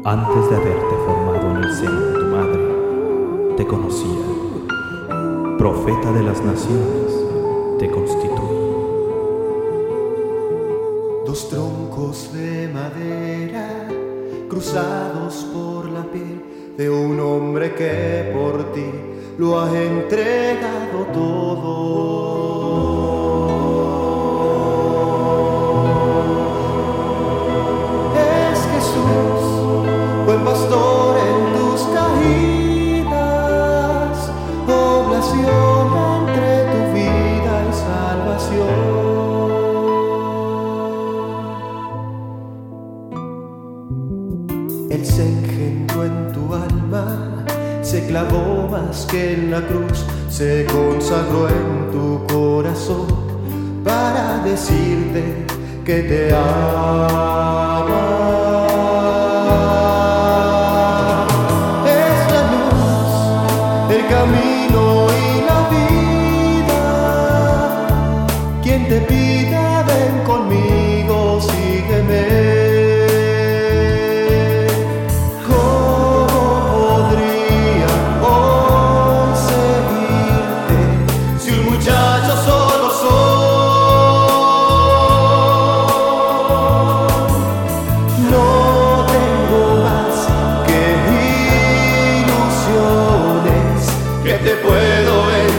Antes de haberte formado en el seno de tu madre, te conocía. Profeta de las naciones, te constituí. Dos troncos de madera cruzados por la piel de un hombre que por ti lo ha entregado todo. Es Jesús, buen pastor en tus caídas, oblación entre tu vida y salvación. Él se engendró en tu alma, se clavó más que en la cruz, se consagró en tu corazón para decirte que te ama. Es la luz, el camino y la vida, quien te pide ven conmigo, sígueme. Te puedo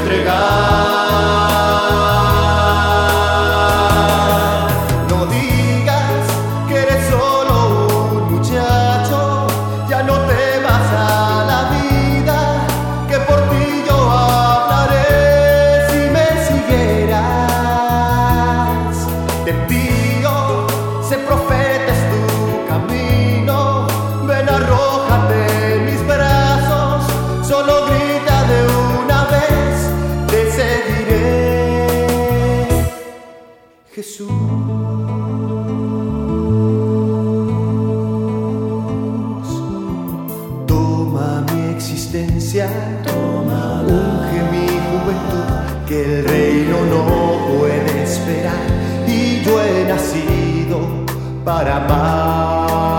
entregar. No digas que eres solo un muchacho, ya no temas a la vida, que por ti yo hablaré si me siguieras. Te envío, sé profeta es tu camino, ven arrójate en mis brazos, solo grita de una vez, te seguiré. Jesús, toma mi existencia, unge mi juventud, que el reino no puede esperar y yo he nacido para amar.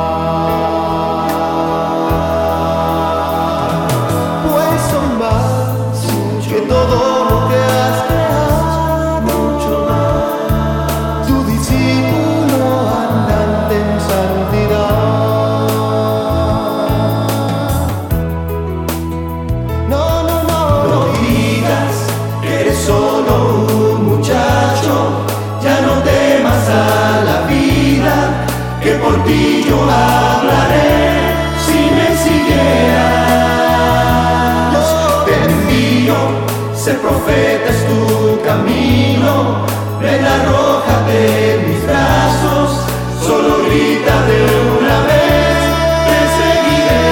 Todo lo que has creado, mucho más. Tu discípulo andante en santidad. No digas que eres solo un muchacho, ya no temas a la vida, que por ti yo hablaré si me siguieras. Sé profeta es tu camino, ven arrójate en mis brazos, solo grita de una vez, te seguiré.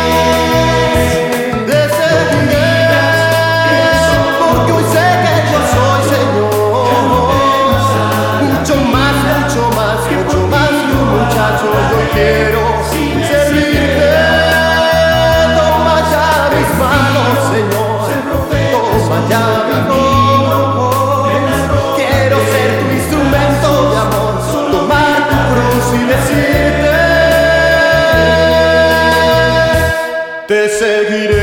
Te seguiré, porque hoy sé que yo soy Señor. Mucho más que un muchacho, yo quiero servirte. Toma ya mis manos, Señor. Ya quiero ser tu instrumento de amor, tomar tu cruz y decirte, te seguiré.